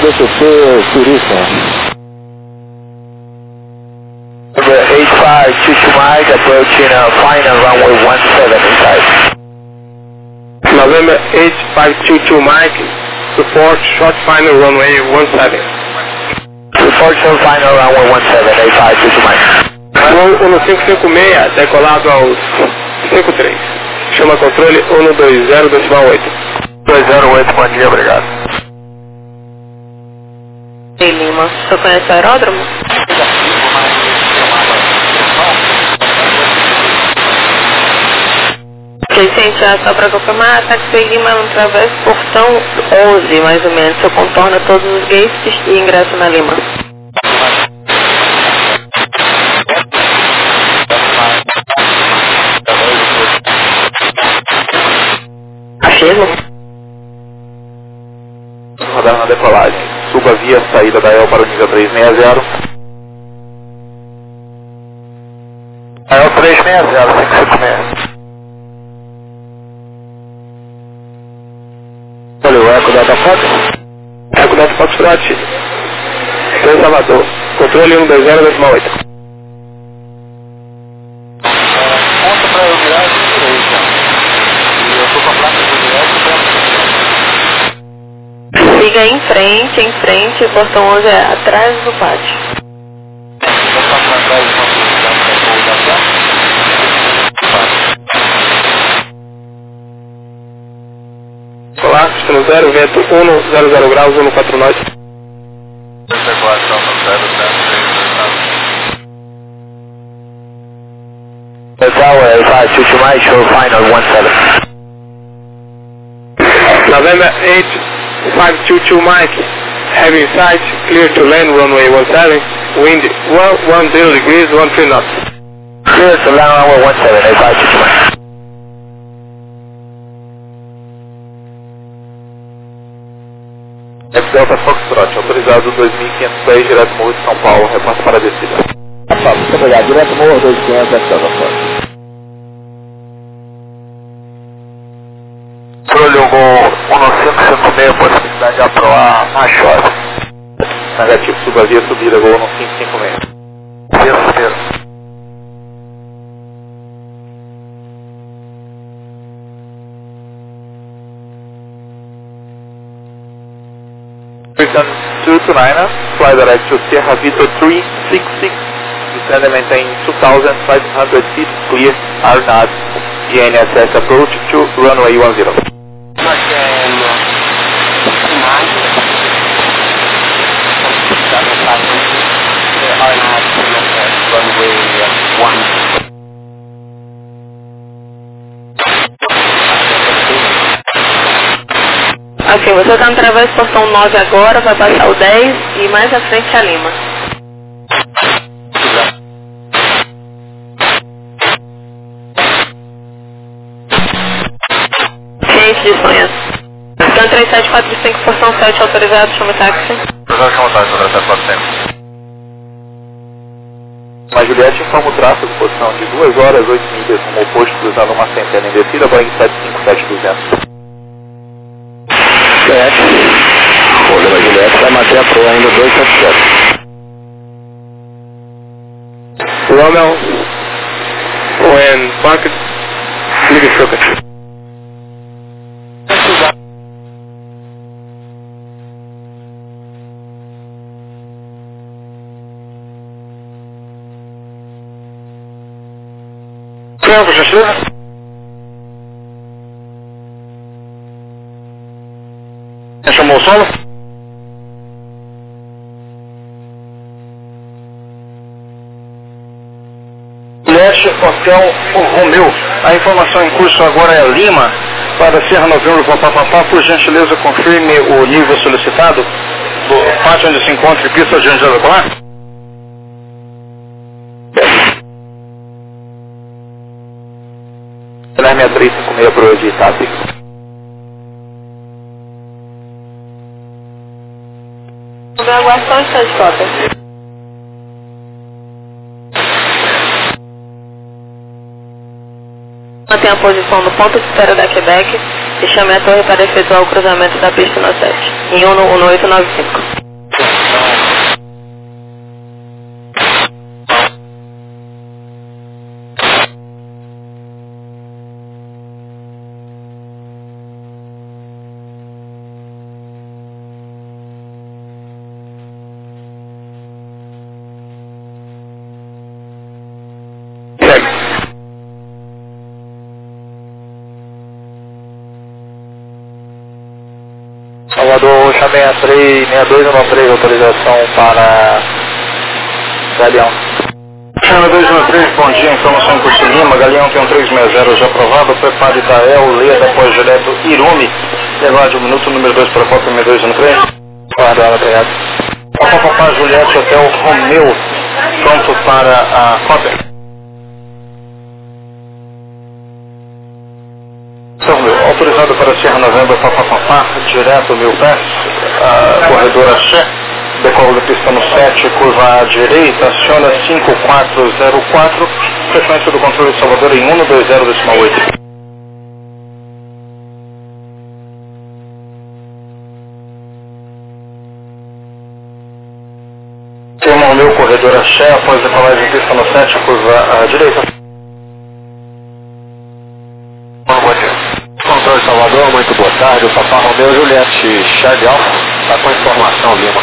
DCC turista. Number 8522 Mike, approaching final runway 17 inside. November 8522 Mike, report short final runway 17. Report short final runway 17, 8522 Mike. Voo 1556, decolado aos 53. Chama controle 120.8. 208, bom dia, obrigado. Ei, Lima, você conhece o aeródromo? Vicente, só para confirmar, táxi Lima através do portão 11, mais ou menos. Você contorna todos os gates e ingressa na Lima. Afirmo. Radar na decolagem. Suba via saída da EL para o nível 360. EL 360, 556. Olha o Eco Delta Fox. Eco Delta Fox Front. São Salvador. Controle 120.8. Ponta para eu virar de direita. E eu estou com a placa de direita. Siga em frente, o portão 11 é atrás do pátio. Olá, sistema 0, vento 100 graus, 14 knots. Tower 8522 Mike, short final 17. November 8522 Mike, heavy sight, clear to land runway 17, wind 10 degrees, 13 knots. Clear to land runway 17, 8522 Mike. Delta Foxtrot, autorizado 2.510, direto Morro de São Paulo, repassa para a descida. Muito obrigado, direto Morro 2500, Delta Fox. Controle o voo 1556, possibilidade de aproar na chove. Negativo, suba via subida, voo 1556. Via subida. Return 229, fly direct to Sierra Vito 366, descend and maintain 2,500 feet, clear, RNAV, GNSS approach to runway 10. Ok, você está através do portão 9 agora, vai passar o 10 e mais à frente a Lima. Ciente de sonhos. Scan 3745, portão 7 autorizado, chama o táxi. A Juliette informa o tráfego, posição de 2 horas, 8 milhas, rumo oposto, cruzando uma centena em descida, Boeing 757-200. Problema Juliette vai manter a proa ainda 277. Rommel, when parked, leave it circuit. Por gentileza? Chamou o solo? Leste, Hotel Romeu. A informação em curso agora é Lima, para Serra Novembro, papapá. Por gentileza, confirme o nível solicitado do pátio onde se encontra e pista de onde decolar. Guilherme 356 proa de Itapi. Aguardação está de cota. Mantém a posição no ponto de espera da Quebec. e chame a torre para efetuar o cruzamento da pista no 7, em 11895. Salvador, chamei a 6213, autorização para Galeão. Chama 213, bom dia, informação em Curso Lima, Galeão tem um 360 já aprovado, prepare Dael, Leda, após direto Irumi, e aguarde o minuto número 2 para a Copa 6213. Guarda, obrigado. Papapá, Juliette, Hotel Romeu, pronto para a Copa. Autorizado para Serra Novembro, Papapá, direto Mil Pés, corredor Axé, decolo da pista no 7, curva à direita, aciona 5404, frequência do controle de Salvador em 120,8. Termo Romeu, corredor Axé, após decolagem pista no 7, curva à direita. Controle Salvador, muito boa tarde, o Papá Romeu Juliette Charlie Alfa, está com informação Lima.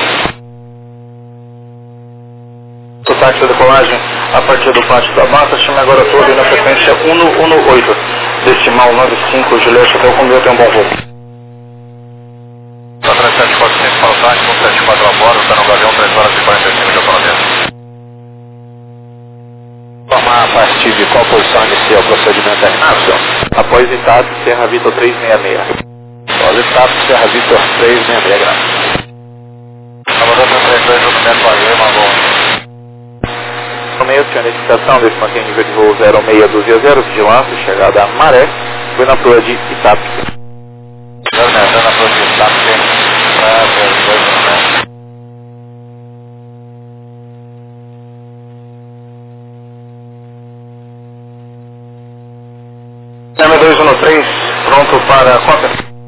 O táxi de decolagem a partir do pátio da mata, chame agora todo na frequência 118, decimal 95, Juliette Hotel Romeu tem um bom voo. 3745 para o táxi, 174 a bordo, está no Galeão, 3 horas e 45 de operamento. A partir de qual posição inicia o procedimento terminado? Após Itato, Serra Vitor 366. Após Itato, Serra Vitor 366, graças. Salvador 32, documento ali, Malon. No meio, tinha identificação desse mantém nível de voo 0620, vigilância, chegada a Maré, foi na proa de Itato. Na proa de Itato, Chame 213, pronto para a Copa.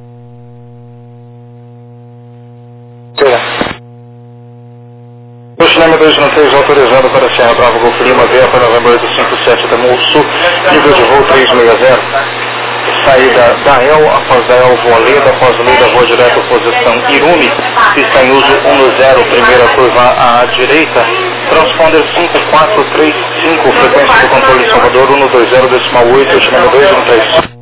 O Chame 213 autorizado para Serra Bravo Golf Lima, VIA para Novembro 857 da Sul, nível de voo 360. Saída Dael, após Dael voa Leda, após Leda voa direto posição Irumi, pista em uso 10, primeira curva à direita, transponder 5435, frequência do controle Salvador 120,8, Chame 213.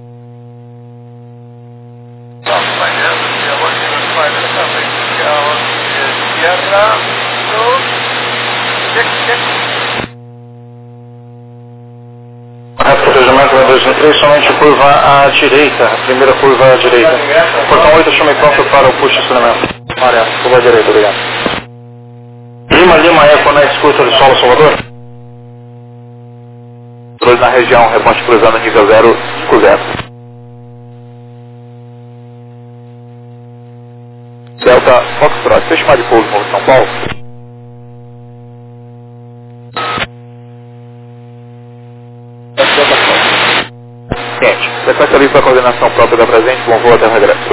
Procedimento 213, somente curva à direita, primeira curva à direita. Portão 8, chame pronto para o push estacionamento. Área, curva à direita, obrigado. Lima, Eco na escuta de solo Salvador. 2 na região, reponte cruzando nível 050. Delta Foxtrot, fechado de pouso no São Paulo. Quente. Frequência livre para coordenação própria da presente, bom voo até o regresso.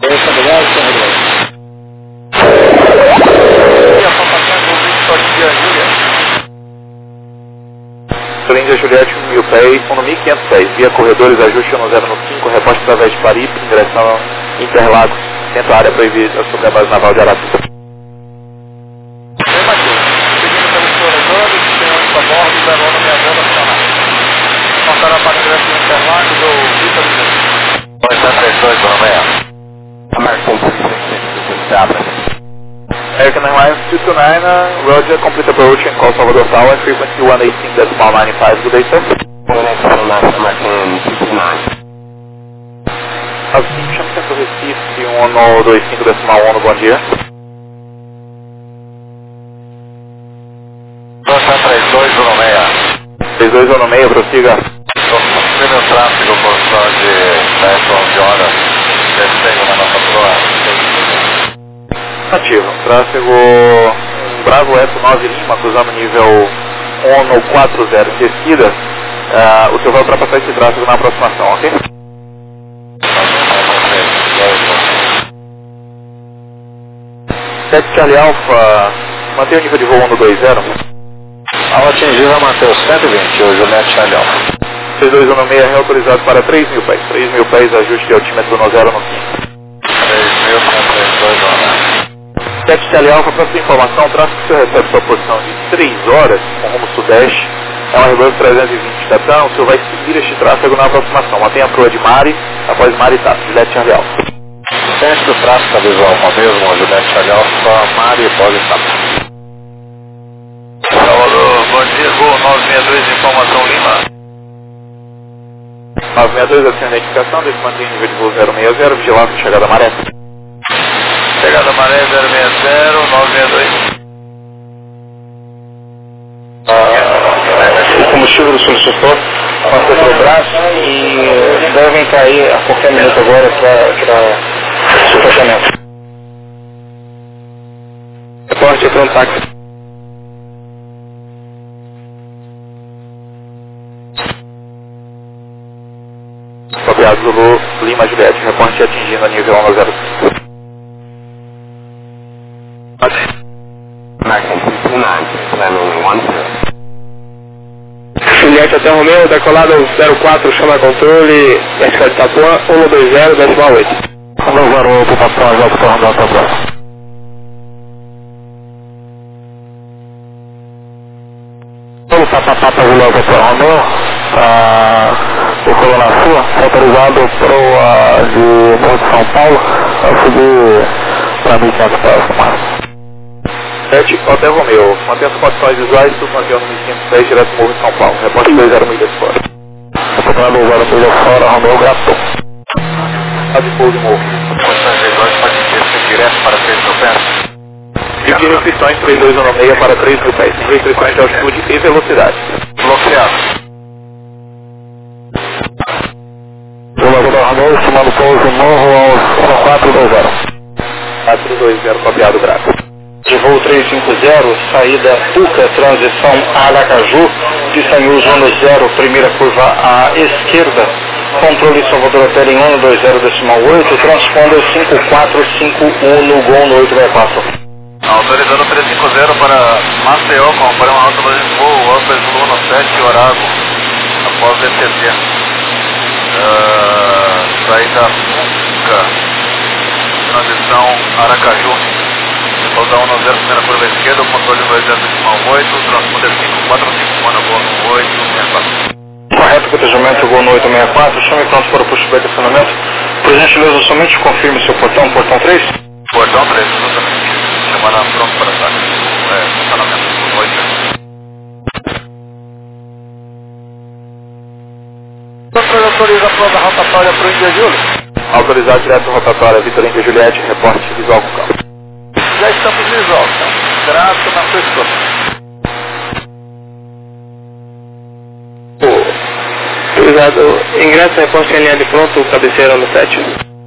Índia Juliette 1000 pés, 1500 pés, via corredores, ajuste 1095, reposte através de Paripe, em direção a Interlagos, dentro da área proibida sobre a base naval de Arapiuns. Seguindo pelos corredores, tenhamos a bordo, levando minha vela nacional. Passará para o direto de Interlagos ou Vitor de 232, Romeo. American 366, American Airlines 229, Roger, complete approach and call Salvador Tower, frequency 118.95, good day sir. American 229. Chame Centro Recife, 125.1, bom dia. 3216, prossiga. Primeiro tráfego, posição de 10 a 11 horas, descendo na nossa proa. Ativo, tráfego Bravo Eco 9 Lima, cruzando nível 140, descida, o senhor vai ultrapassar esse tráfego na aproximação, ok? 7 Charlie Alpha, mantém o nível de voo 120. Ao atingir vai manter os 120, o Juliette Charlie Alpha. 6216 é reautorizado para 3.000 pés. 3.000 pés, ajuste de altímetro no 0 no 5. 3.000 para 32 horas. 7 Charlie Alpha, para sua informação, o tráfego que você recebe sua posição de 3 horas, com rumo sudeste, é uma Airbus 320 Tatão, o senhor vai seguir este tráfego na aproximação. Mantenha a proa de Mari, após Mari TAP, Juliette Charlie Alpha. Centro do tráfego visual com a mesma Juliette Charlie Alpha, Mari pode TAP. Salvador, bom dia, voo 962, informação Lima. 962, assim a identificação, deve manter nível de voo 060, vigilância, chegada maré. Chegada maré 060, 962. O combustível do solicitor passou pelo braço e devem cair a qualquer minuto agora para suportamento. Reporte para um táxi. Copiado Zulu, Lima Juliette, reporte atingindo a nível 105. Juliette até Romeu, decolado 04, chama controle, vertical de Itapuã, 120, decimal 8. 108, Itapuã, já estou andando para próximo. Todo Papapá Vilhota para Romeu, o Coluna Sul, autorizado para de Morro de São Paulo, a subir para 1.500 pés, máximo. 7 Hotel Romeu, mantenha as condições visuais, submantenha no 1.500 pés, direto do Morro de São Paulo. Reporte 20 milhas fora. Reportado 20 milhas fora, Romeu Gato. A de pouso morro. Condições visuais pode ser direto para 3.000 pés. Divide restrições 3216 para 3.000 pés, sem restrições de altitude e velocidade. Bloqueado. Voador Romeu, estimando pouso morro aos 420. 420, copiado Braco. De voo 350, saída Puca, transição Aracaju, pista em uso no 0, primeira curva à esquerda, controle Salvador Hotel em 120.8, transponder 5451 no Gol no 864. Autorizando 350 para Maceió, comprar uma alta de voo, Alfa Zulu no 7, Orago, após DTT. Saída Puca, transição Aracaju. Solda 1 no 0, primeira curva à esquerda, controle 2.0.8, transponder 5451 no Gol no 864. Correto, protegimento Gol no 864, chame pronto para o pushback de acionamento. Por gentileza, somente confirme seu portão 3? Portão 3, exatamente. Chamando pronto para ataque. Funcionamento do 8. Autoriza a prova rotatória para o Índia Júlio. Autorizar direto rotatória Vitor Índia Juliette, reporte visual com calma. Já estamos visual, tá? Graças na sua escuta. Autorizado, ingresso, reporte em linha de pronto, cabeceira no 7.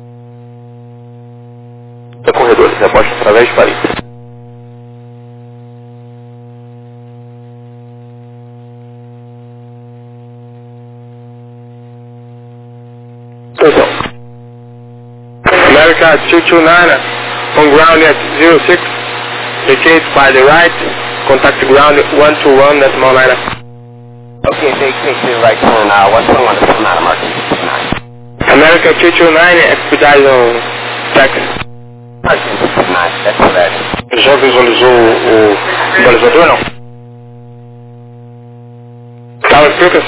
Corredores, reporte através de Paris. Atenção. America 229, on ground at 06, indicate by the right, contact ground 121, decimal 9. Okay, take the right turn now. 121, decimal 9, marking 59. America 229, expedite on taxi. Marking 59, expedite. Já visualizou o balizador, não? Tower Cricket.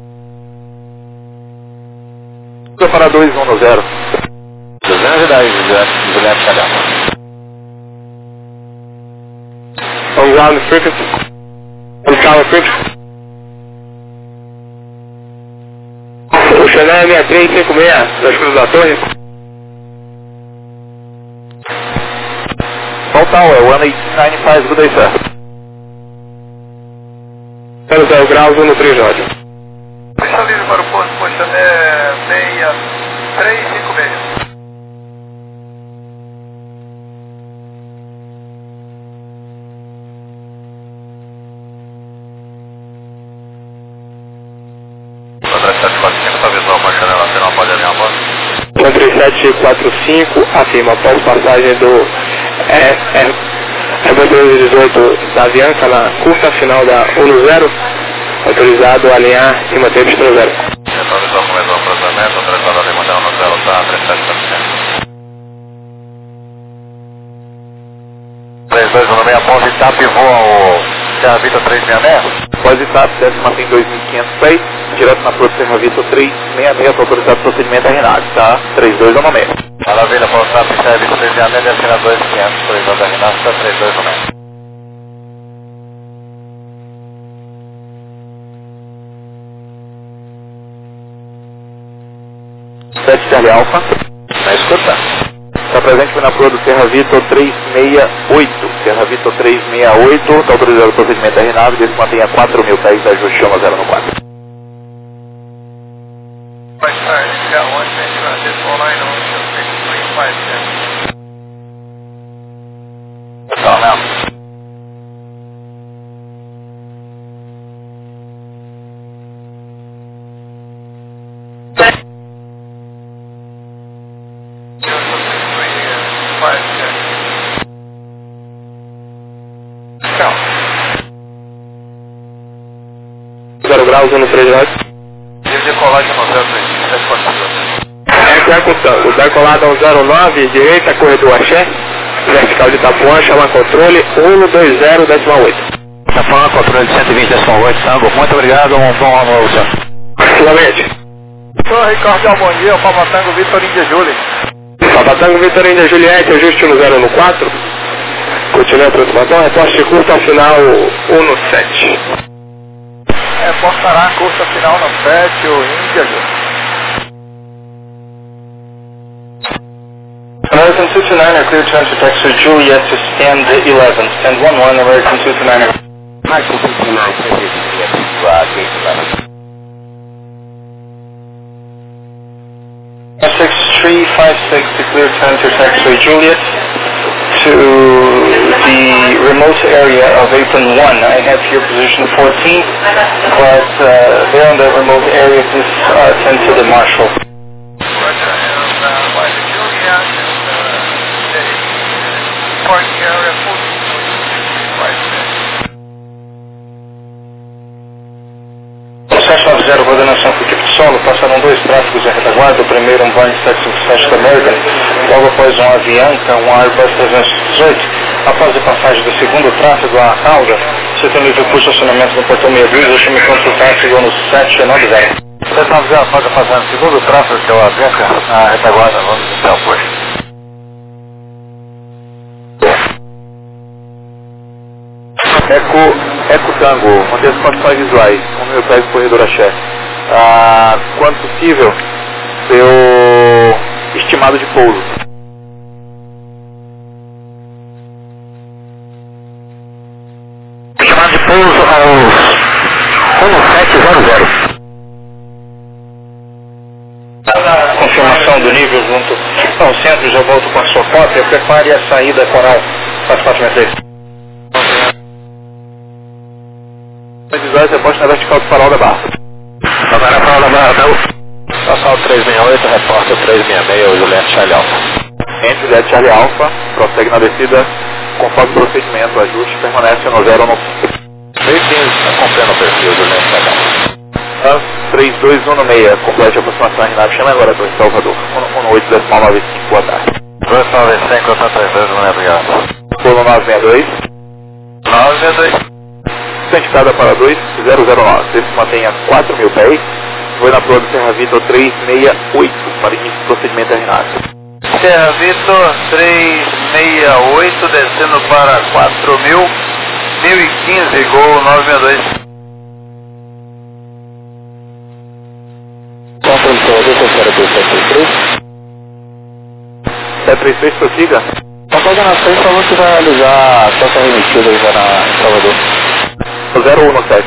Para 2110. 210, Juliette Charlie Alpha. On ground Cricket. On Tower Cricket. O Chanel 6356, das Cruzes da Torre. Tower, 1895, good day, sir. 00 graus, 1 no 3 ódio. Pista livre para o posto Chanel 6356. Controle 745, afirma após passagem do 1418 da Avianca na curta final da 10, autorizado a alinhar e manter pista no zero. Atualizou começou o cruzamento, autorizado a manter no zero, tá 37%. 3216, após Itap voa o Serra Vitor 366. Após Itap, desce mantém 2.500 pés, direto na Porto Serra Vitor 366, está autorizado o procedimento a RNAV, tá? 3216. Maravilha, após Itap, Serra Vitor 366, desce na 2500, autorizado a RNAV, tá 3216. 7 Charlie Alpha. Na escuta. Está presente na proa do Serra Vitor 368. Serra Vitor 368, está autorizado o procedimento da RNAV, desde que mantenha 4.000 pés da ajuste chama 0 no 4. Vai estar, já ontem, this all I know is 635. Tá, não. Graus 139. Decolagem no 037. O decolado ao 09, direita, corredor Axé, vertical de Itapuã, chama controle 120, decimal 8. Itapuã, controle de 120,8, Tango. Muito obrigado, um bom almoço. Finalmente. Sou Ricardo, bom dia, Papa Tango, Vitor Índia Júlia. Papa Tango, Vitor Índia Juliette, ajuste 10 no 4. Continua a aproximação, reposte de curta ao final 17. Reportará a curta final no 7, o Índia Júlia. American 229er, clear turn to taxi Juliet to stand 11. Stand 11, American 229er. Michael 229, Juliet to gate 11. 6356 to clear turn to taxi Juliet to the remote area of apron 1. I have here position 14, but there on the remote area, please attend to the marshal. Parking area 790, coordenação com equipe de solo, passaram 2 tráfegos em retaguarda, o primeiro um Boeing 757 da American, logo após um Avianca, um Airbus 318. Após a passagem do segundo tráfego à cauda, você tem livre por estacionamento no portão 62, eu chamo enquanto o tráfego no 790. 790 após a passagem do segundo tráfego, que é o Avianca, a retaguarda, vamos iniciar o posto. Eco Tango, manter as condições visuais, 1.000 pés do corredor Axé. Quando possível, seu estimado de pouso. Estimado de pouso aos 1700. Confirmação do nível junto ao centro, já volto com a sua cópia. Prepare a saída coral 4463. Visuais, reposte na vertical do farol da barra. Agora a farol da barra, não. Passar o 368, repórter 366, o Juliette Charlie Alpha. Entre Juliette Charlie Alpha, prossegue na descida, conforme o procedimento, o ajuste permanece no 0 no 315, acompanhando o perfil, Juliette Charlie Alpha. 3216, complete a aproximação RNAV, chama agora do Salvador, 18,95, boa tarde. 295, contra 32, não é obrigado. Polo 962. 962. Identificada para 2009, se mantenha 4.000 pés, foi na proa do Serra Vitor 368, para início do procedimento RNAV. Serra Vitor 368, descendo para 4.000, 1015, gol 962. Controle Salvador, 733. 733, prossiga. A coordenação falou que vai realizar a troca remetida aí em Salvador. 017.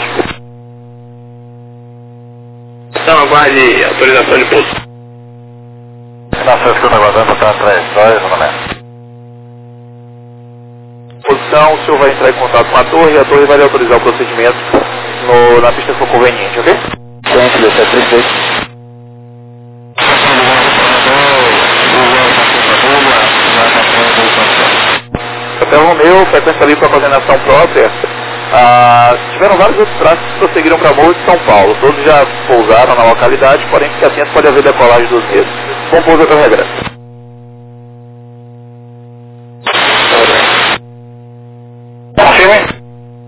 Então aguarde autorização de pouso. Na sua escuta aguardando, tá atrás, 2, no momento. Posição, o senhor vai entrar em contato com a torre e a torre vai lhe autorizar o procedimento na pista que for conveniente, ok? Frente do 736. Hotel Romeu, sequência ali com a coordenação própria, tiveram vários outros traços que prosseguiram para Morro de São Paulo. Todos já pousaram na localidade, porém fique atento, pode haver decolagem dos mesmos. Bom pouso até o regresso. Confirme.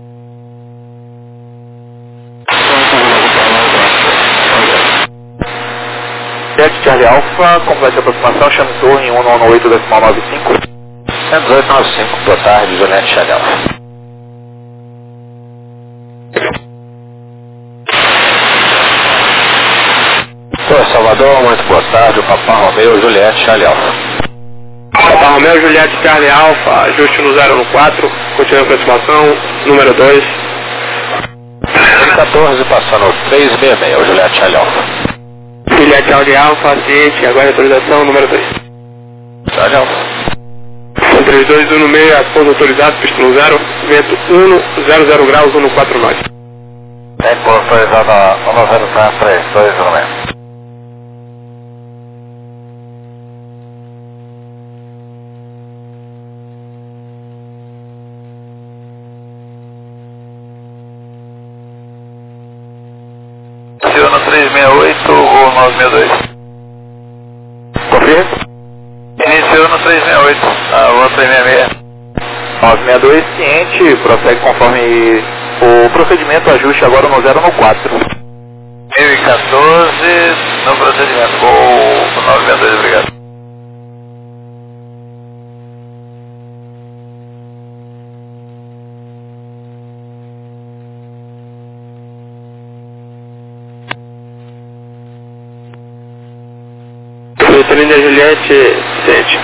Charlie Alpha, complete a aproximação, chame torre em 198.95. 118.95, boa tarde, Juliette Charlie Alpha. Oi, Salvador, muito boa tarde, o Papa Romeu, Juliette Charlie Alpha. Papa Romeu, Juliette Charlie Alpha, ajuste no 014, continua a aproximação, número 2. 14, passando 366, Juliette Charlie Alpha. Juliette Charlie Alpha, ciente, agora autorização, número 2. Charlie Alpha. 3216, pouso autorizado, pista no 0, vento 1, 00 graus, 149. Tempo autorizado, 103, 216. Iniciou no 368 ou 962. Confirma. Iniciou no 368, ou 366. 962, ciente, prossegue conforme o procedimento, ajuste agora no 0 no 4. 1014 no procedimento, ou 962, obrigado. Doutorina Juliette, ciente.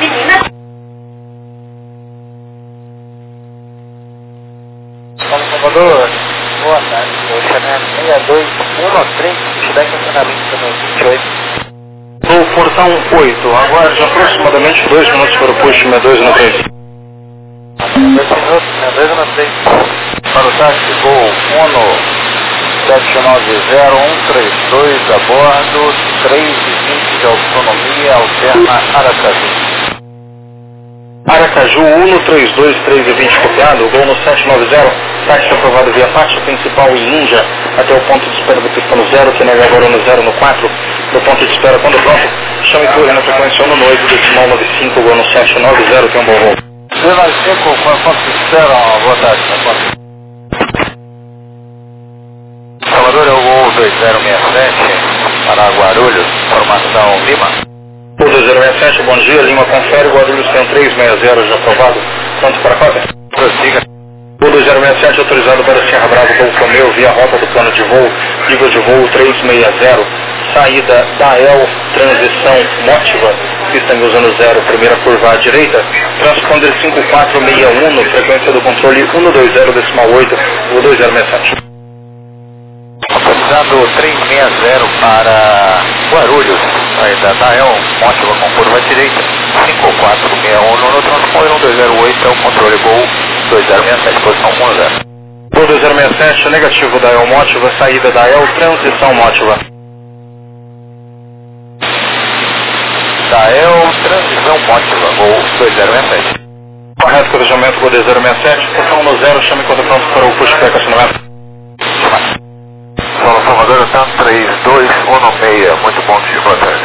Salvador, boa tarde, o chamado 6213, estiver em funcionamento também, 28. No portão 8, aguarde aproximadamente 2 minutos para o push 62 no 3. 2 minutos, 62 no 3. Para o táxi Gol Uno 790-132 a bordo, 3,20 de autonomia, alterna Aracaju. Aracaju 132, 3,20 copiado, Gol no 790, táxi aprovado via faixa principal e Índia, até o ponto de espera do pistão 0, que nega agora no 0 no 4, do ponto de espera quando pronto, chame torre na frequência 1 no 8, decimal 95, Gol no 790, tem um bom voo. 295, com a ponto de espera, boa tarde, Salvador é o Gol 2067, para Guarulhos, formação Lima. O 2067, bom dia, Lima confere, Guarulhos tem 360 já aprovado, pronto para a cópia? Prossiga. O 2067 autorizado para Serra Bravo, Gol Romeu, via rota do plano de voo, nível de voo 360, saída da El, transição Mótiva, pista em usando 0, primeira curva à direita, transponder 5461, frequência do controle 120, decimal 8, o 2067. Autorizado 360 para Guarulhos, saída da El, Mótiva com curva à direita, 5461 no transponder 1208 é o controle Gol 2067, posição 10. Gol 2067, negativo da El Mótiva, saída da El, transição Mótiva. Da El, transição Mótiva, Gol 2067. Correto, corrigimento Gol 2067, posição no 0, chame quando pronto para o pushback acionamento. Salvador, tá 3216, muito bom dia, boa tarde.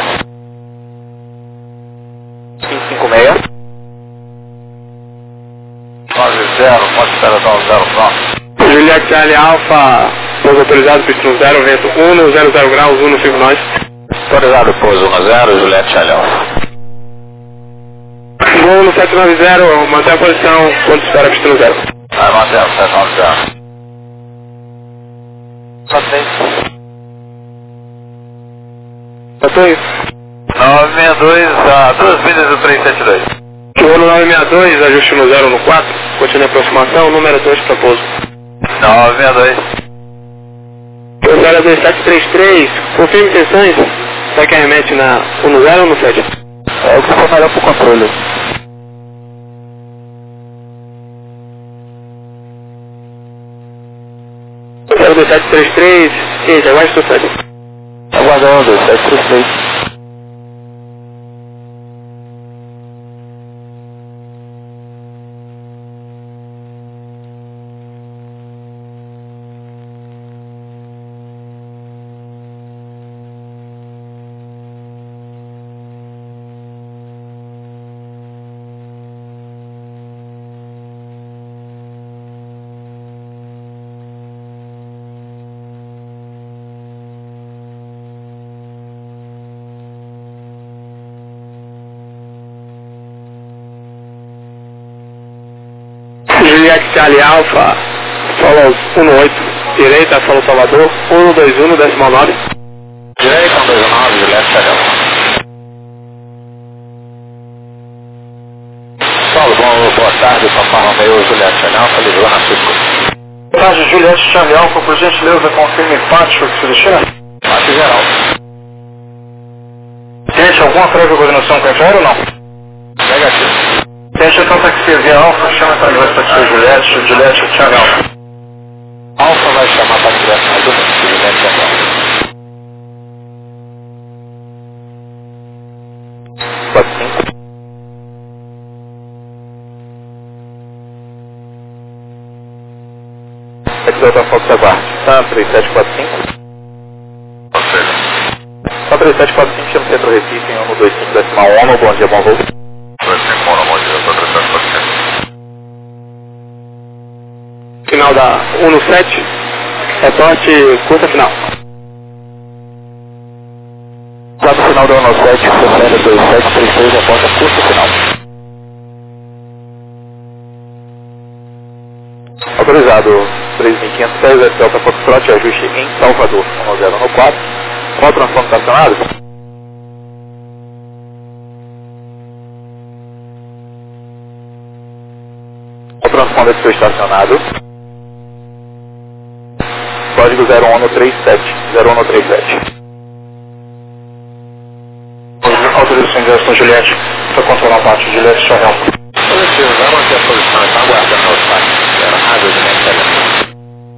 556. 90, pode esperar dar 09. Juliette Charlie Alpha, pouso autorizado, pista no 0, vento 1, 00 graus, 159. Autorizado, pouso 10, Juliette Charlie Alpha. Gol no 790, mantém a posição, quando espera, pista no 0. Vai, Marcelo, 790. Só 3. Até isso. 962 a 2 milhas do 372. Gol no 962, ajuste no 0 no 4, continua a aproximação, número 2 para pouso. 962. 02733, confirme intenções, vai que arremete na 10 ou no 7? É o que for melhor para o controle. Era 2733, eita, aguarde o 7. Aguardando, 2733. Juliette Charlie Alpha, follows 18, direita, follow Salvador, 121, decimal 9. Direita, 129, Juliette Charlie Alpha. Paulo, boa tarde, Papa Romeo, Juliette Charlie Alpha, ligou na Cisco. Boa tarde, Juliette Charlie Alpha, por gentileza, confirme Patrick, se destina. Mate geral. Gente, alguma prévia coordenação com a Aero ou não? Negativo. Gente, então taxi via Alpha, chama para inglês taxi Juliette Charlie Alpha. Alfa vai chamar para ingresso mais ou menos, Juliette Charlie Alpha. 45. Delta Fox aguarde. Tá, 3745. Ou seja, Tá, 3745, chama o Centro Recife em 125, decimal 1, bom dia, bom voo. 25, bom dia, eu sou 3745. Final da 17, reporte curta final. Lá no final da 17, 602736, aponta curso final. Autorizado 3.500 Delta Foxtrot, ajuste em Salvador, 10 no 4. Qual o transtorno estacionado? O transponder foi estacionado. Código 0137. 0137. Autorização de ingresso Juliette, para controlar a parte, Juliette Charlie Alpha. Positivo, vai manter a posição, está aguardando os partes. Era rádio, Juliette Charlie Alpha.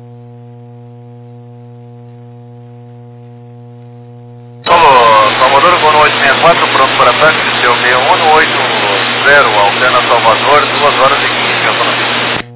Salvador, voo no 864, pronto para ataque, desceu 61 no 80, Altena Salvador, 2 horas e 15, autonomia.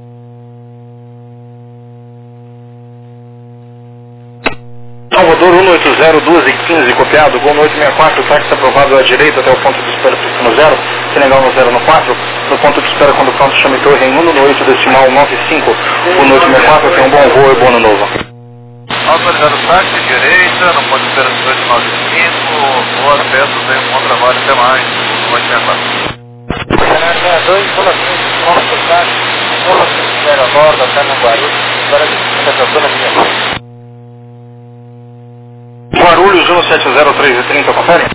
Salvador 180, 2 e 15, copiado, gol no 864, táxi aprovado à direita até o ponto de espera no 0, Senegal no 0 no 4, no ponto de espera quando pronto chame torre em 1 no 8, decimal 95, o no 864, tem um bom voo e bom ano novo. Autorizado táxi, direita, no ponto de espera do 895, boa acesso, tem um bom trabalho, até mais, no 864. 62, pula 15, ponto táxi, pula 15, a bordo, até no Guarulhos, agora essa zona minha. Guarulhos 170-330, confere?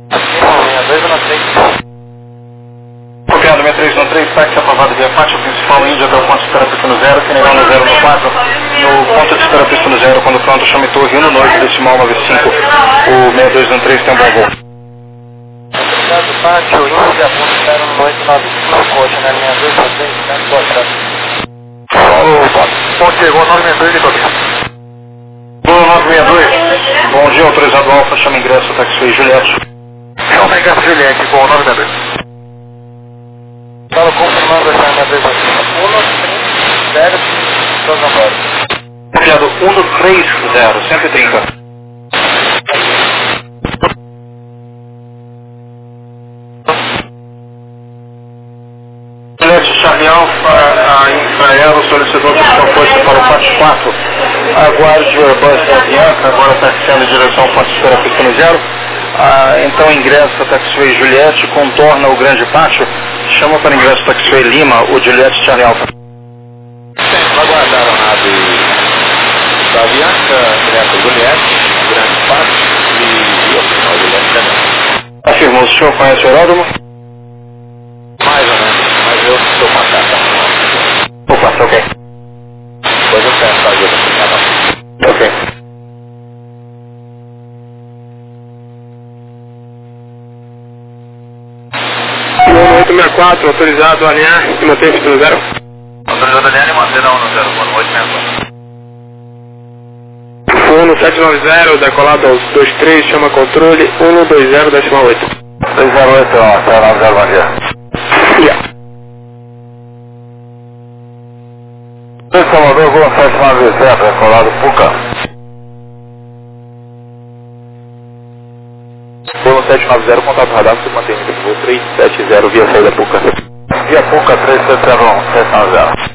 6213. Copiado 6313, táxi aprovado via pátio principal Índia até o ponto de espera pista no 0, Senegal no 0 no 4, no ponto de espera pista no 0, quando pronto chame torre 1 no 8, decimal 95, o 6213 tem um bom voo. Obrigado, pátio, Índia, ponto de espera no 895, coxa na linha 2, 3, boa tarde. Ponto chegou, 962 de copiado. 962, bom dia, autorizado Alfa, chama ingresso, taxi Juliette. Chama ingresso Juliette, com 962. Fala confirmando a chama 2 130, Souza Moro. Copiado 130, 130. Juliette Charlie Alpha, a Infraero solicitou que sua fosse para o Pátio 4. Aguarde o Airbus da Bianca, agora taxiando em direção ao ponto de espera pista no 0. Então ingressa Taxiway Juliette, contorna o grande pátio, chama para ingresso Taxiway Lima, o Juliette Charlie Alpha. Sim, aguardaram a nave da Bianca, direto Juliette, grande pátio e o final Juliette também. Afirmou, o senhor conhece o aeródromo? Mais ou menos, mas eu estou com a carta. Opa, tá ok. Depois eu peço ajuda para cada um. Ok. No 864, autorizado a alinhar e manter pista no 0. Autorizado a linha e manter na 1 no 0, no 864. Funo 790, decolado aos 23, chama controle 120, decimal 8. 208, ó, 090, bom dia. Yeah. Salvador, voo 797, decolado Puca. Voo 790, contato radar, se mantém no voo 370 via saída Puca. Via Puca 3701, 790.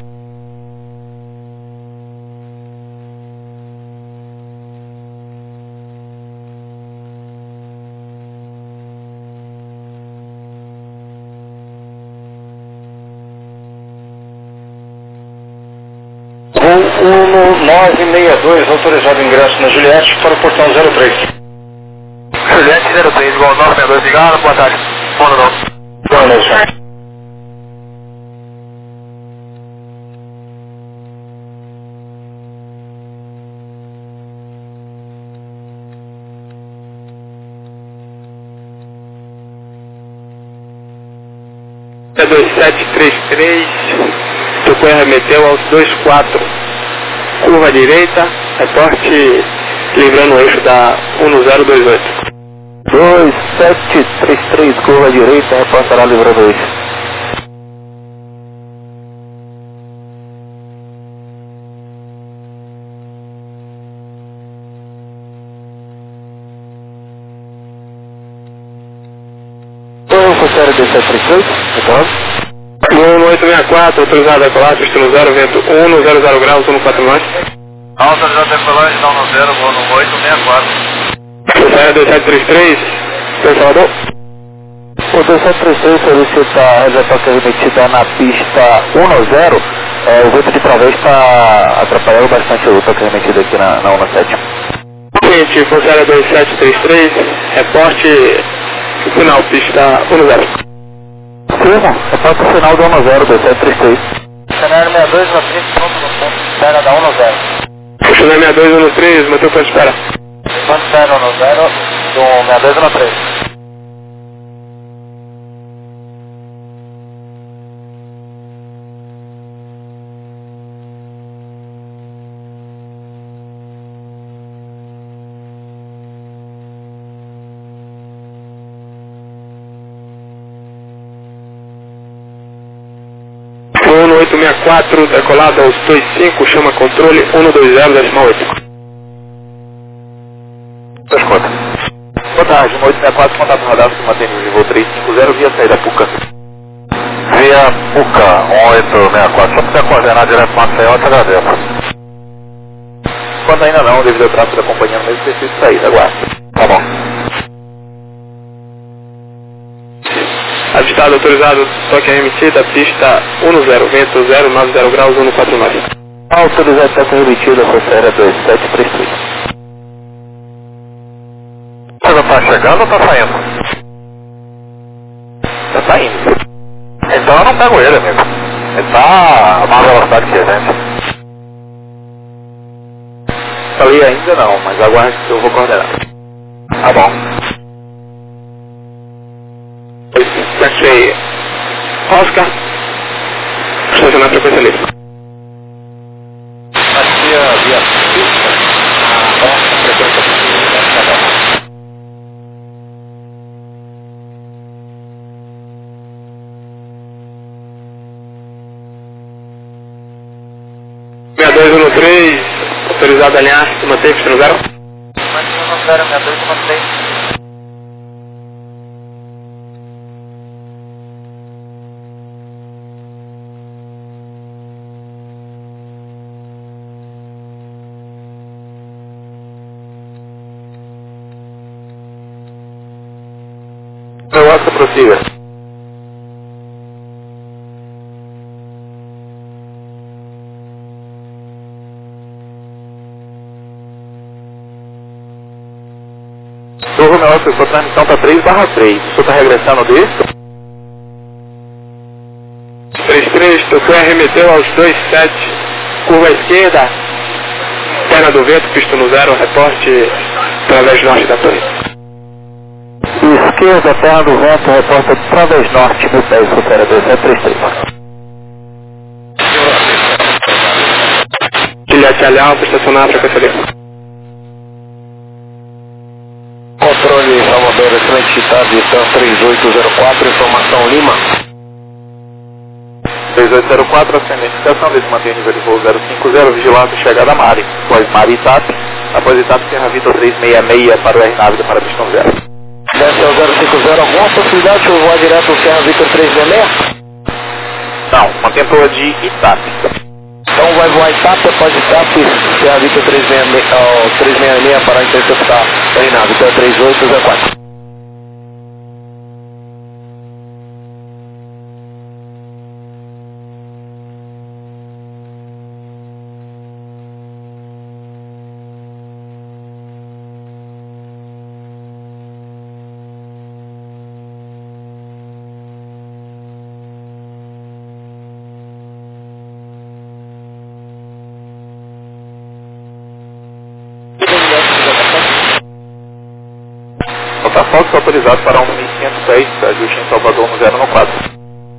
962, autorizado ingresso na Juliette para o portão 03. Juliette 03, igual 962, ligado, boa tarde. Boa noite. Boa noite. É 2733, tocou e remeteu aos 24, curva direita, reporte livrando o eixo da 1028. 2733, curva direita, reportará livrando o eixo. Série 2733, então. 1864, autorizado a decolar, destino 0, vento 100 graus, 149. Autorizado a decolar, destino 0, voo no 864. Série 2733, São Salvador. O 2733 solicita a toca remetida na pista 10, o vento de través está atrapalhando bastante o toque remetido aqui na 17. Seguinte, Forçária 2733, reporte final, pista 10. Firma, reporte final do 10, 2733. Cenário 62 na pista, pronto no ponto de espera da 10. Funcionário 6213, mantém o ponto de espera. Ponto de espera 10 do 6213. Voo no 864, decolado aos 25, chama controle 120,8. Escuta. Boa tarde, 864, contato radar que mantém nível de voo 350 via saída PUCA. Via PUCA 1864, só puder coordenar direto com a Maceió, eu te agradeço. Quando ainda não, devido ao tráfego da companhia no mesmo perfil de saída, aguarde. Tá bom. Avistado, autorizado, toque remetida, pista 10, vento 090 graus, 149. Autorizado toque remetida, Forçária 2733. Você já tá chegando ou tá saindo? Já tá indo. Então eu não pego ele, amigo. Ele tá a maior velocidade que a gente. Falei ainda não, mas aguarde que eu vou coordenar. Tá bom. Taxi Oscar, estacionar a frequência livre. Aqui a via pista, a frequência da 6213, autorizado a alinhar, se mantém pista 0. Mantinha 6213. Eu acho que prossiga. O Romeu, a sua transmissão está 3/3. O senhor está regressando disso? 33, tocou e arremeteu aos 27, curva esquerda, perna do vento, pista 0, reporte através norte da torre. Esquerda, perna do vento, reporta através norte, 1010, Forçária 2733. Juliette Alhão, estacionar a frequência livre. Controle Salvador, excelente citado, distância 3804, informação Lima. 3804, ascendente estação, desse mantém nível de voo 050, vigilância chegada a Mari. Após Mari Itap, após Itap, Serra Vitor 366 para o R Návida para pistão 0. Desce ao 050, alguma possibilidade de eu voar direto ao Serra Vitor 366? Não, mantém a proa de Itap. Então vai voar Itap, após Itap, Serra Vitor 366 para interceptar o R Návida 3804. Asfalto autorizado para 1.510, ajuste em Salvador no 014.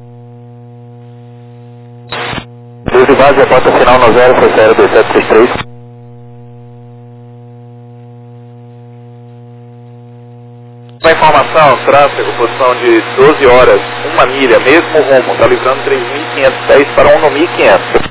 12 base, aponta final no 0, foi 02733. Uma informação, tráfego, posição de 12 horas, 1 milha, mesmo rumo, está livrando 3.510 para 1.500.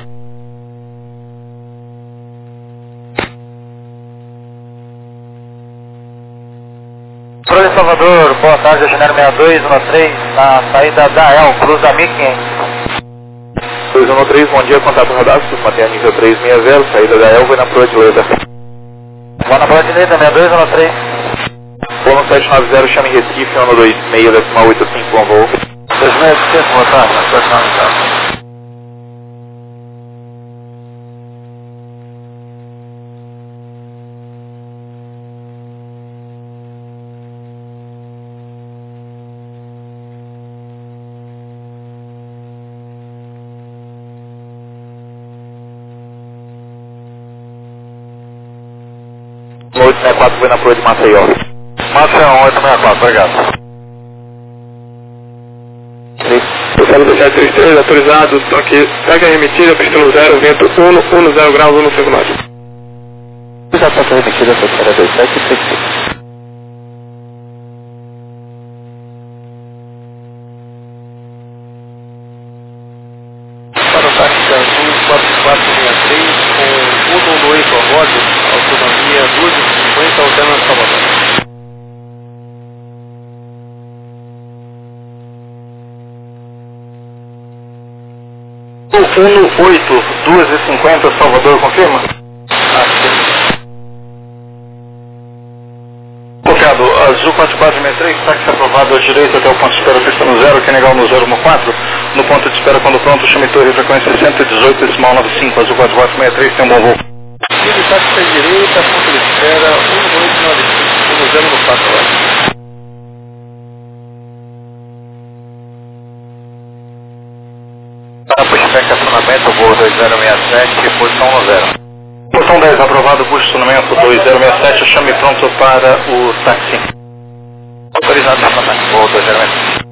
Controle Salvador, boa tarde, Janeiro 6213, na saída da El, cruza 1500. 213, bom dia, contato radastro, mantenha nível 360, saída da El, vai na proa de Leda. Vou na proa de Leda, 6213. Polo 790, chame Recife, 126,85, bom voo. 2685, boa tarde, na 790. No 864, vai na proa de Maceió. Maceió, 864, obrigado. Marcelo do 733, autorizado, toque, carga remetida, pistão 0, vento 10 graus, 1,9. Já está remetida, foi 2733. Para o táxi azul 4463 com 118 a bordo, autonomia 250, alternando Salvador. 18, 250, Salvador, confirma? Colocado, azul 4463, táxi aprovado à direita até o ponto de espera, pista no 0, que é legal no 014. No ponto de espera, quando pronto, chame torre, frequência 118, decimal 95, azul 4463, tem um bom voo. Siga o táxi à direita, ponto de espera, 1895, no 0 no 4 horas. Pushback estacionamento, voo 2067, posição no 0. Posição 10, aprovado, push estacionamento 2067, chame pronto para o táxi. Autorizado estacionamento, voo 2067.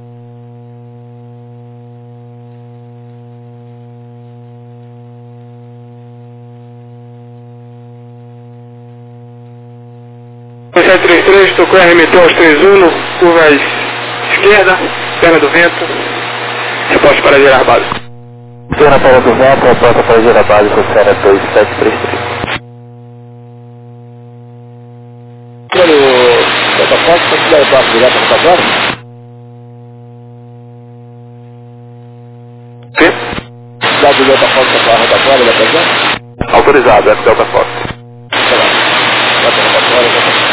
O 733, tocou RMT aos 31, curva esquerda, perna do vento, reposte para girar base. Estou na perna do vento, aponta para girar base, foi 2733. Olha o rotatório, você quer dar direto para o rotatório? Sim? Dá direto para o rotatório, vai fazer? Autorizado, é Delta Fox. Vai para o rotatório, vai fazer.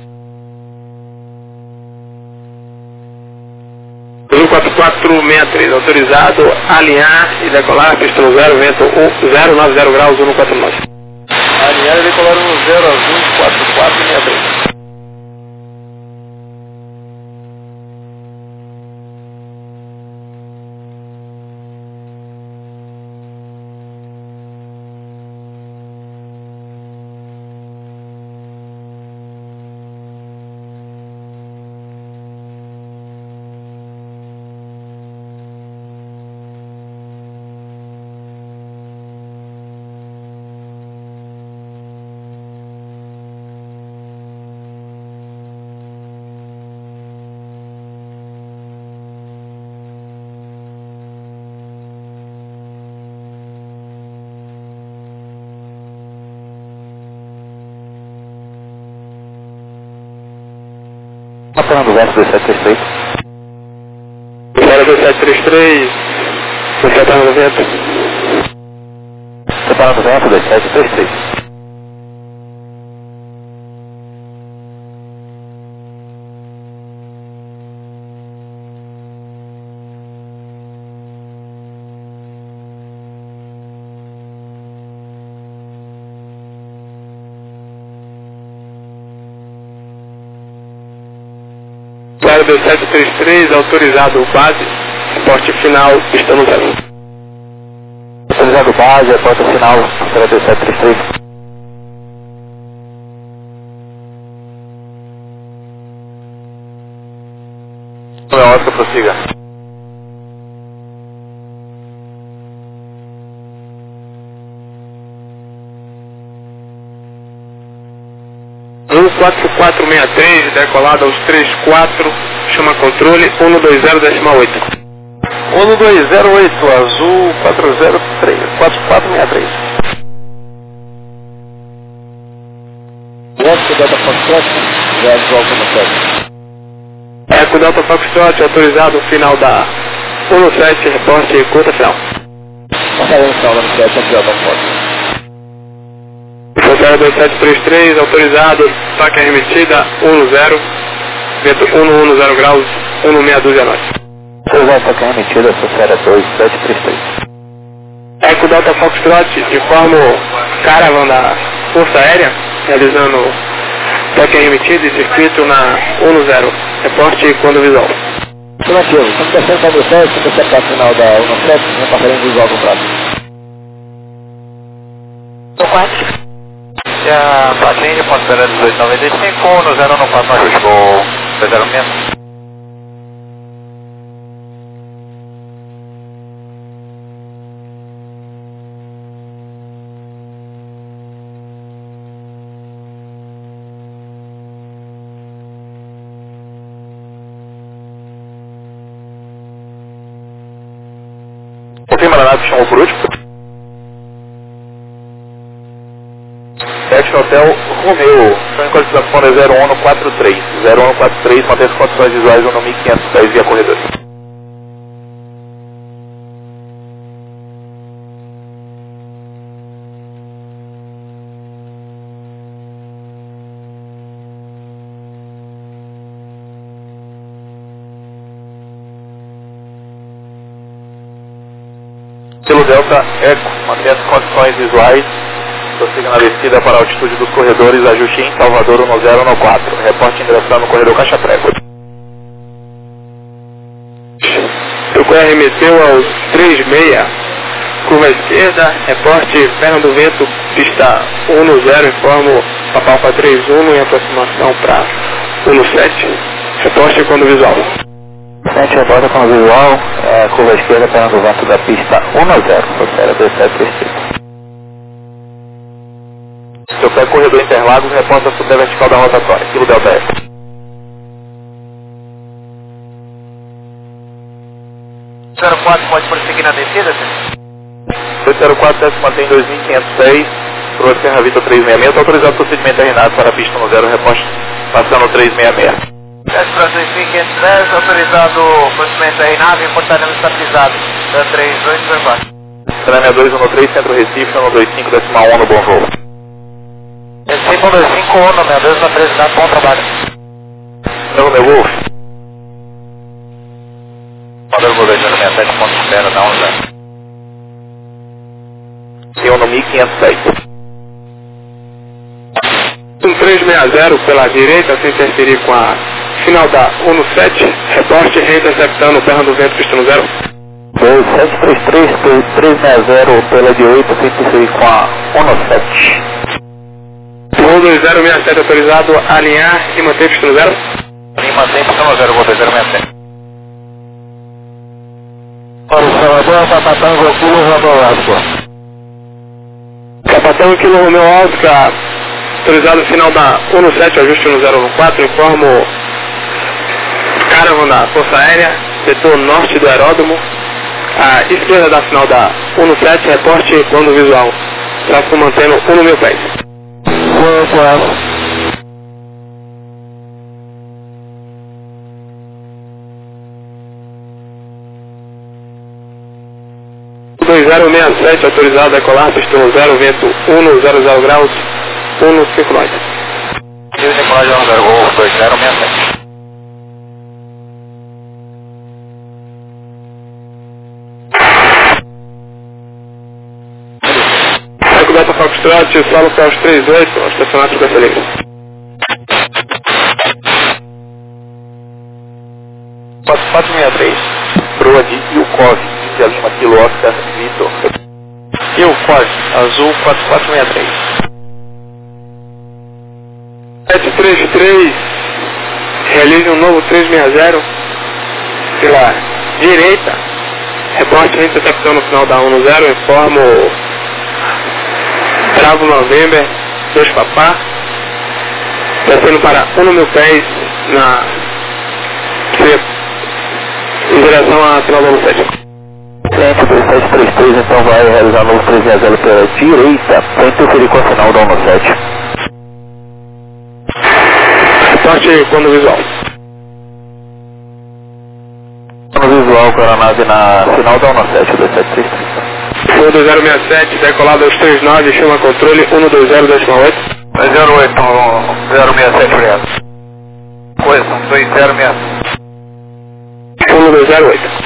4463, autorizado, alinhar e decolar, pistão 0, vento 090 graus, 149. Alinhar e decolar no 0 azul 4463. Na perna do vento 2733. Fora do 733, você está no vento. Estou perna do vento 2733. Fora do 733, autorizado base, porte final, pistão 0. Autorizado base, aponta final, 2733. Oscar, prossiga. Azul 4463, decolado aos 34, chama controle 120,8. 1208, azul 4463. Eco Delta Foxtrot, já igual como segue. Eco Delta Foxtrot, autorizado final da 17, reporte curta final. Passaremos final da 17, aqui Delta Fox. Fronteira 2733, autorizado, toque remetida 10, vento 110 graus, 162 a norte. Autorizado, toque remetida, Fronteira 2733. Eco Delta Foxtrot, informo Caravan da Força Aérea, realizando toque remetido e circuito na 10, reporte quando visual. Afirmativo, estamos descendo para o 7, estamos descendo para o final da 17, não passaremos visual com o prato. O 4. E a plaquinha de Ponteira 1895, no 0 no 4 ajuste, vou 206. Confirma a nave que chamou por último. 7 no hotel Romeu, sua enqualificação é 0143. 0143, mantém as condições visuais no 1510 via corredor. Pelo Delta Eco, mantém as condições visuais, prossiga na descida para a altitude dos corredores, ajuste em Salvador 1014, reporte ingressando no corredor Caixa Prego. Procura remeteu aos 36, curva esquerda, reporte perna do vento, pista 10, informo Papalpa 31 em aproximação para 17, reporte quando visual. 7 reporta com o visual, curva esquerda, perna do vento da pista 10, Fronteira 2733. Seu pé corredor Interlagos, reporta sobre a vertical da rotatória, Kilo Delta Eco. 04 pode prosseguir na descida, senhor? 204 se mantém 2506, para Serra Vitor 366, autorizado o procedimento RNAV para a pista 10, reporte passando 366. 10 Brasil 510, autorizado o procedimento RNAV, portaremos estabilizado, da 3804. 6213, Centro Recife, 125, 1 no bom voo. Recife 125, meu Deus, na presidade, bom trabalho. Meu Wolf. Modelo Governo 67, ponto de terra, da 11. E no 1510. 1360 pela direita, sem interferir com a final da 17, reporte reinterceptando perna do vento, pista 0. 2733, 360 pela direita, sem interferir com a 17. 2067 autorizado a alinhar e manter pista 0. E mantém pista 0, vou 2067. Para o Salvador, Capatão Kilo Romeu Oscar. Capatão Kilo Romeu Oscar, autorizado final da 17, ajuste no 014, informo Caravan da Força Aérea, setor norte do aeródromo, à esquerda da final da 17, reporte quando visual, tráfego mantendo 1.000 pés. 2067, autorizado a decolar, pista 0, vento 100 graus, 159. E o decolagem 10, voo 2067. Eco Delta Foxtrot, solo para os 38, aos estacionados com excelência. Passo 463, proa de Ilkov, Índia Lima, Kilo Oscar, Vitor. Ilkov, azul 4463. 733, realize um novo 360, pela direita, reporte de interceptação no final da 110, informo Bravo November, 2 Papá, descendo para 1.000 pés em direção à final da 107. Cliente 2733, então vai realizar novo 360 pela direita, sem interferir com a final da 107. Reporte quando visual. Quando visual com a aeronave na final da 107, 2733. 12067, decolado aos 39, chama controle 120-268. 208, 067, obrigado. Correção, 2067. 1208.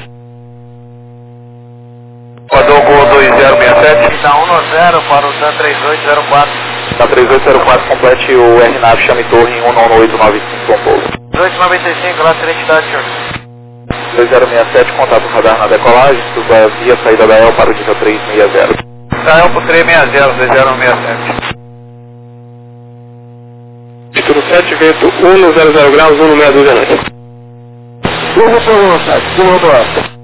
Rodou com o 2067. Da 110 para o DAN 3804. Da 3804, complete o RNAV, chame torre em 19895, bom pouso. 1895, lá será identidade, senhor. 2067, contato radar na decolagem, suba via saída da EL para o nível 360. Da EL para o 360, 2067. Título 7, vento 100 graus, 162 à noite. Vamos para o 107, segundo do Asta.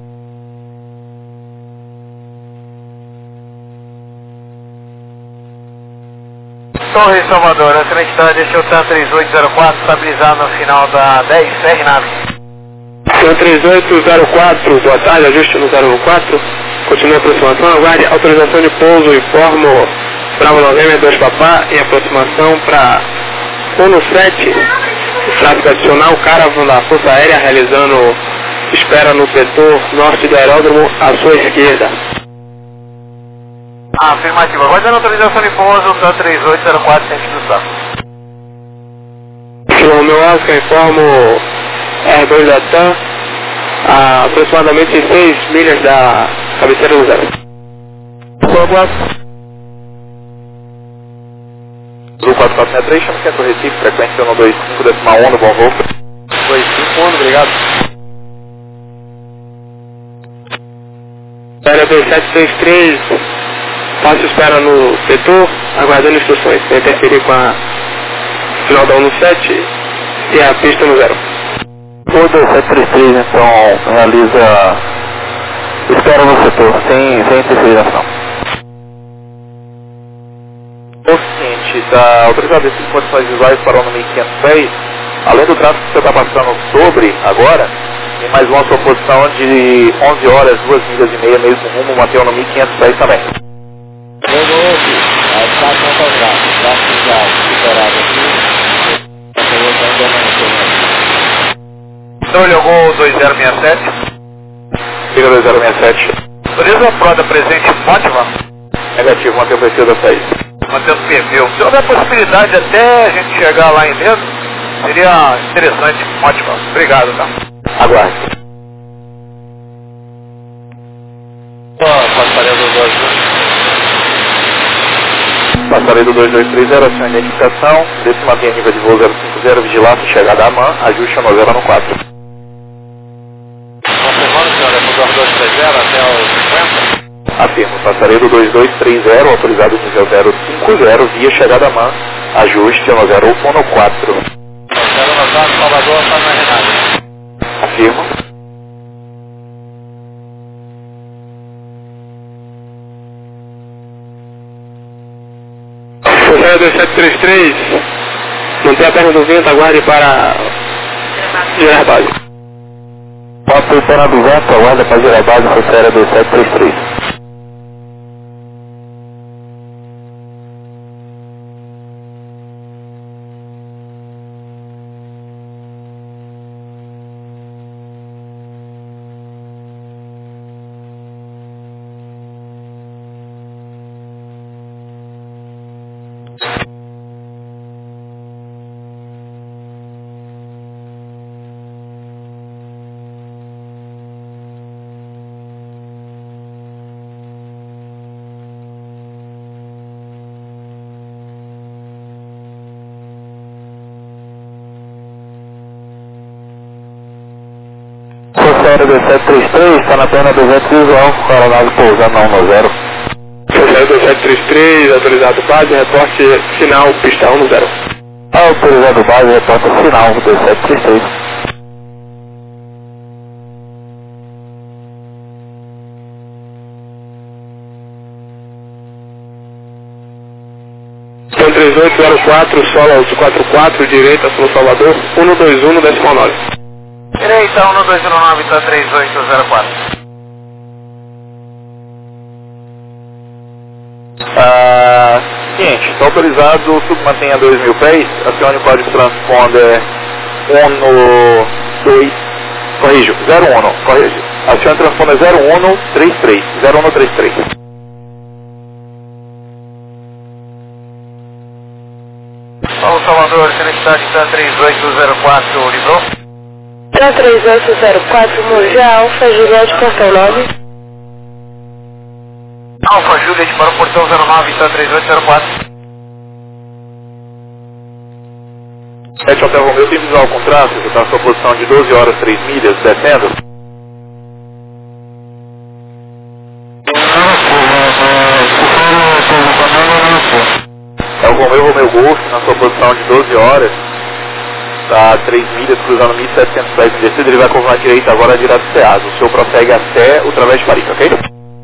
Torre Salvador, essa identidade, esse é o TAN 3804, estabilizado no final da 10, RNAV. TAN 3804, boa tarde, ajuste no 014, continua a aproximação, aguarde autorização de pouso, informo Bravo November 2 Papá, em aproximação para 107, tráfego adicional, Caravan da Força Aérea, realizando espera no setor norte do aeródromo, à sua esquerda. Afirmativa, aguardando autorização de pouso, TAN 3804, sentido sul. Kilo Romeo Oscar, informo R2 da TAM, a aproximadamente 6 milhas da cabeceira do zero. Zul 4463, chama centro Recife, frequência 125, decimal 1, bom voo. 251, obrigado. Área 2763, faço espera no setor, aguardando instruções, sem interferir com a final da 107 e a pista no zero. O 2733, então, realiza espera no setor, sem interferir na final. O seguinte, da autorizada de condições visuais para o 1510, além do tráfego que você está passando sobre agora, tem mais uma sua posição de 11 horas, 2 milhas e meia, mesmo rumo, manter o 1510 também. Então ele jogou 2067. Fica 2067. Beleza, a frota presente Fátima. Negativo, manter o perfil da saída. Mantendo o perfil. Se houver possibilidade até a gente chegar lá em dentro, seria interessante. Ótimo. Obrigado, tá? Aguarde. Passaria do 2. Passarei do 2230, ação de identificação, desse mantém nível de voo 050, vigilância, chegada à MAN, ajuste no 014. Confirmando, senhor, é mudar 230 até o 50? Afirmo, passarei do 2230, autorizado nível 050, via chegada à MAN, ajuste no 014. Quero notar, Salvador, está na Renata. Afirmo. Força 2733, manter a perna do vento, aguarde para girar a base. Pode ser perna do vento, aguarda para girar a base, Força Aérea 2733. Força Aérea 2733, está na perna do vento visual, com a aeronave pousando na 110. Força Aérea 2733, autorizado base, reporte final, pista 10. Autorizado base, reporte final 2733. 3804, solo de 44, direita, Sul Salvador, 121, decimal 9. Direita, 1219, tá 3804. Seguinte, está autorizado, submantenha 2.000 pés, acione o código transponder 12, corrijo, 01, corrijo, acione o transponder 0133, 0133. Paulo Salvador, Celestade, tá 3804, livrou? Tá 3804, Moja Alfa, Juliette, Portão 9. Alfa Juliette para o portão 09, tá 3804. Hotel Romeu tem visual com tráfego, está na sua posição de 12 horas 3 milhas, descendo. É o Romeu Golf, na sua posição de 12 horas, está 3 milhas, cruzando 1.700 pés de descida, ele vai curvar à direita agora direto do Ceasa. O senhor prossegue até o Través de Paris, ok?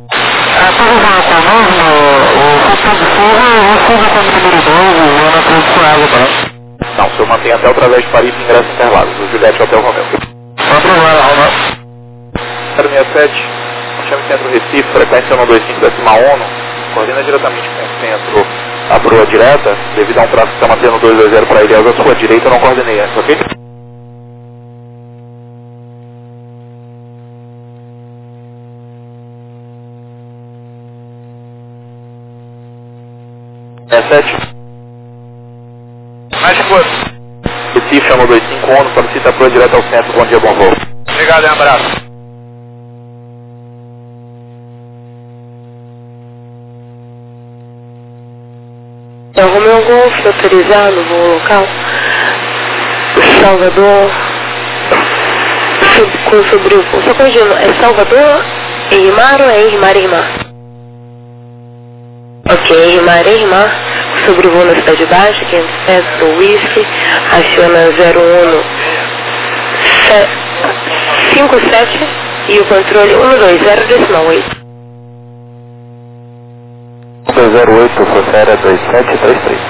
Não, o senhor mantém até o Través de Paris e ingresso Interlagos, o Juliette Hotel Romeu. 067, chame Centro Recife, frequência 125 decimal 1, coordena diretamente com o centro a proa direta, devido a um tráfego que está mantendo 220 para Ilhéus à sua direita, eu não coordenei antes, ok? Recife, chama 251, solicita a proa direta ao centro, bom dia, bom voo. Obrigado, um abraço. É o Romeu Golf, autorizado, voo local. Salvador, sobrevoo. Só corrigindo, é Salvador, Erimar ou é Erimar? Ok, Erimar, sobrevoo na Cidade Baixa, 500 metros do Whisky, aciona 0157 e o controle 120,8. 208, Frontera 2733.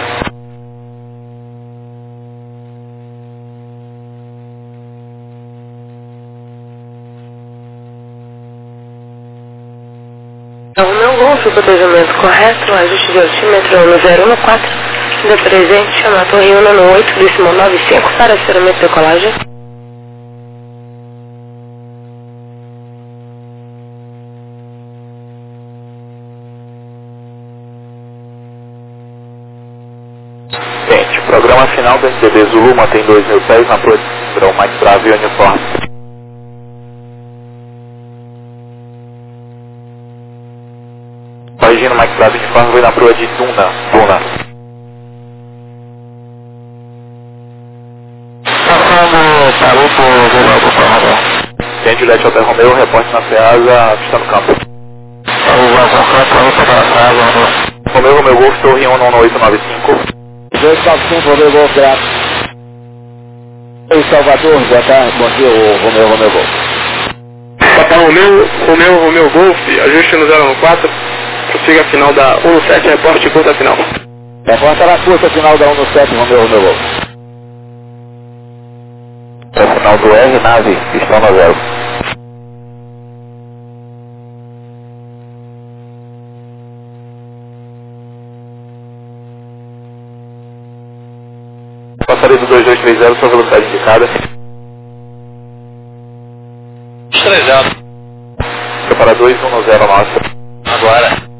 O meu Golf, o cotejamento correto, ajuste de altímetro no 014, da presente, chama a torre 1 no 8, decimal 95 para acionamento de decolagem. Gente, programa final do NTB Zulu mantém 2.000 pés na proa de cinturão mais bravo e uniforme. Corrigindo mais bravo e uniforme, vai na proa de Duna. Tem Juliette Hotel Romeu, reporte na Ceasa, está no campo. Romeu Golf, torre 11895. 295, Romeu Golf, grato. Em Salvador, boa tarde, bom dia, o Romeu Golf. Papai Romeu Golf, ajuste no 014, prossiga a final da 17, reporte curta final. Reporta na curta final da 17, Romeu Golf. É o final do R, nave, pistão no 0. Passaria do 2230, sua velocidade indicada. 30. Prepara 210 nossa. Agora.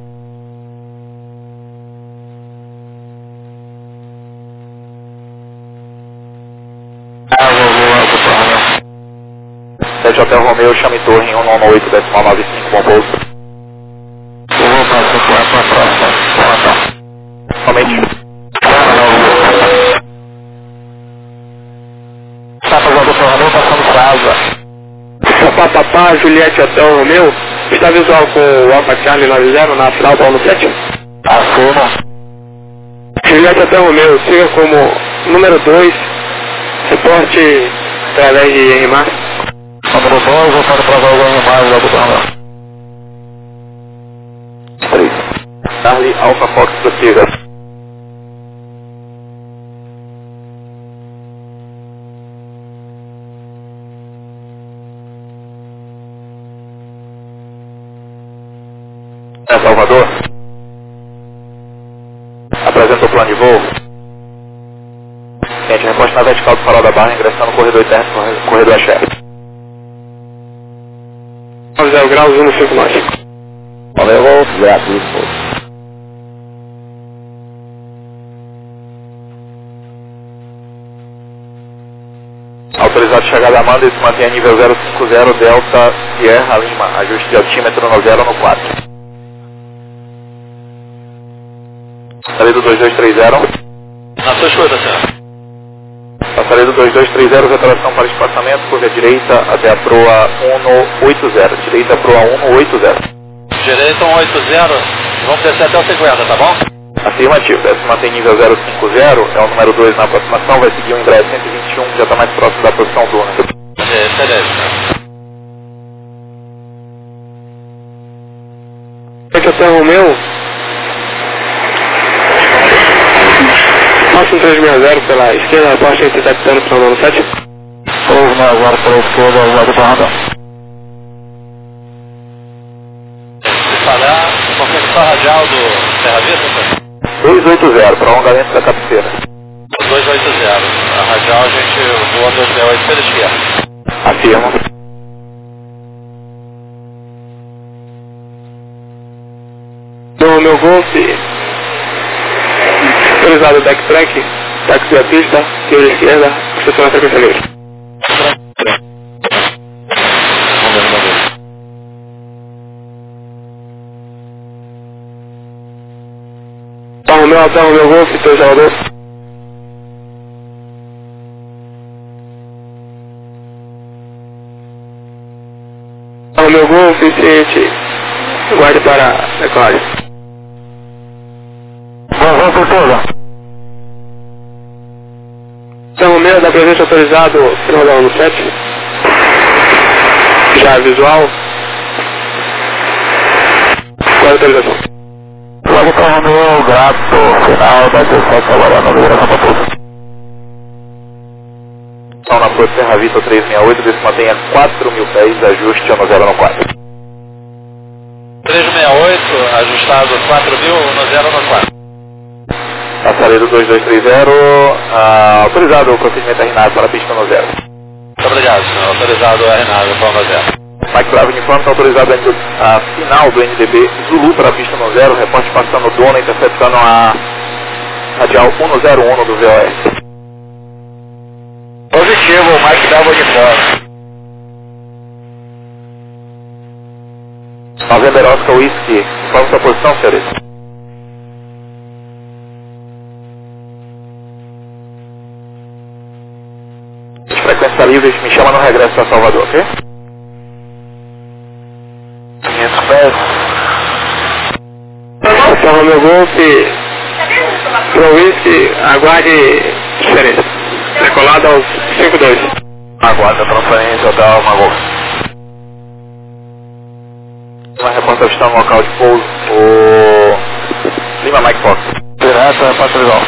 Sete Hotel Romeu, chame torre 198 decimal 95, bom pouso. Somente. Papapá, Juliette Hotel Romeu, está visual com o Alpha Charlie 90 na final da 17? Assuma. Juliette Hotel Romeu, siga como número 2, reporte através de Erimar. Número 2, voltando para o Erimar, logo para lá. 3. Charlie Alpha Fox, prossiga. Salvador. Apresenta o plano de voo. Gente, reposte na vertical do farol da barra, ingressando no corredor interno, corredor axé. 0 graus, 1,5 nós. Romeo Golf, gratuito. Autorizado chegada a Amanda e se mantém a nível 050 Delta Sierra Lima. Ajuste de altímetro no 0 no 4. Saída 2230. Na sua escuta, senhor. Passarei do 2230, retração para espaçamento, curva direita até a proa 180. Direita proa 180. Direita 180. Vamos descer até o 50, tá bom? Afirmativo, se mantém nível 050, é o número 2 na aproximação, vai seguir o Embraer 121, que já está mais próximo da posição do ônibus. Excelente, senhor. Aqui até Romeu. Máximo 360 pela esquerda, parte entre capitano para o 7. 360 pela esquerda, aguarde para randão. Se falhar, confirmação radial do Terra Vista, senhor? 280, prolongamento da cabeceira. 280. A radial a gente voa 268 pela esquerda. Afirmo. Do meu Golf, autorizado backtrack, táxi da pista, tiro esquerda, estação na frequência livre. Romeu Golf, São Salvador. Romeu Golf, ciente, guarde para decolagem. Vamos, certeza. São Romeu, da presença autorizado, final da 17. Já visual. Qual a autorização? Logo para Romeu, grato, final da 17, agora na liberação para tudo. Então na Força Terra Vista 368, se mantém a 4.000 pés, ajuste no 0 no 4. 368, ajustado 4.000 no 0 no 4. Passarei do 2230, autorizado o procedimento RNAV para a pista no 0. Muito obrigado, senhor. Autorizado a Renata, forma 0. Mike Bravo Uniforme está autorizado a final do NDB Zulu para a pista no 0, reporte passando o dono, interceptando a radial 101 do VOS. Positivo, Mike Bravo Uniforme. November Oscar Whisky, qual a sua posição, senhores? Frequência livre, me chama no regresso para Salvador, ok? 500 pés. São Romeu Golf, Pro Whisky, aguarde diferença. Decolado aos 52. Aguarda a transferência da Alma Golf. Uma reporta está no local de pouso, o Lima Mike Fox. Direto, repórter visual.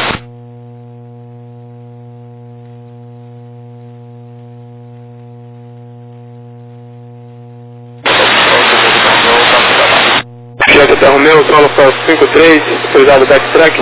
Chega até Romeu, solo para 53, autorizado backtrack.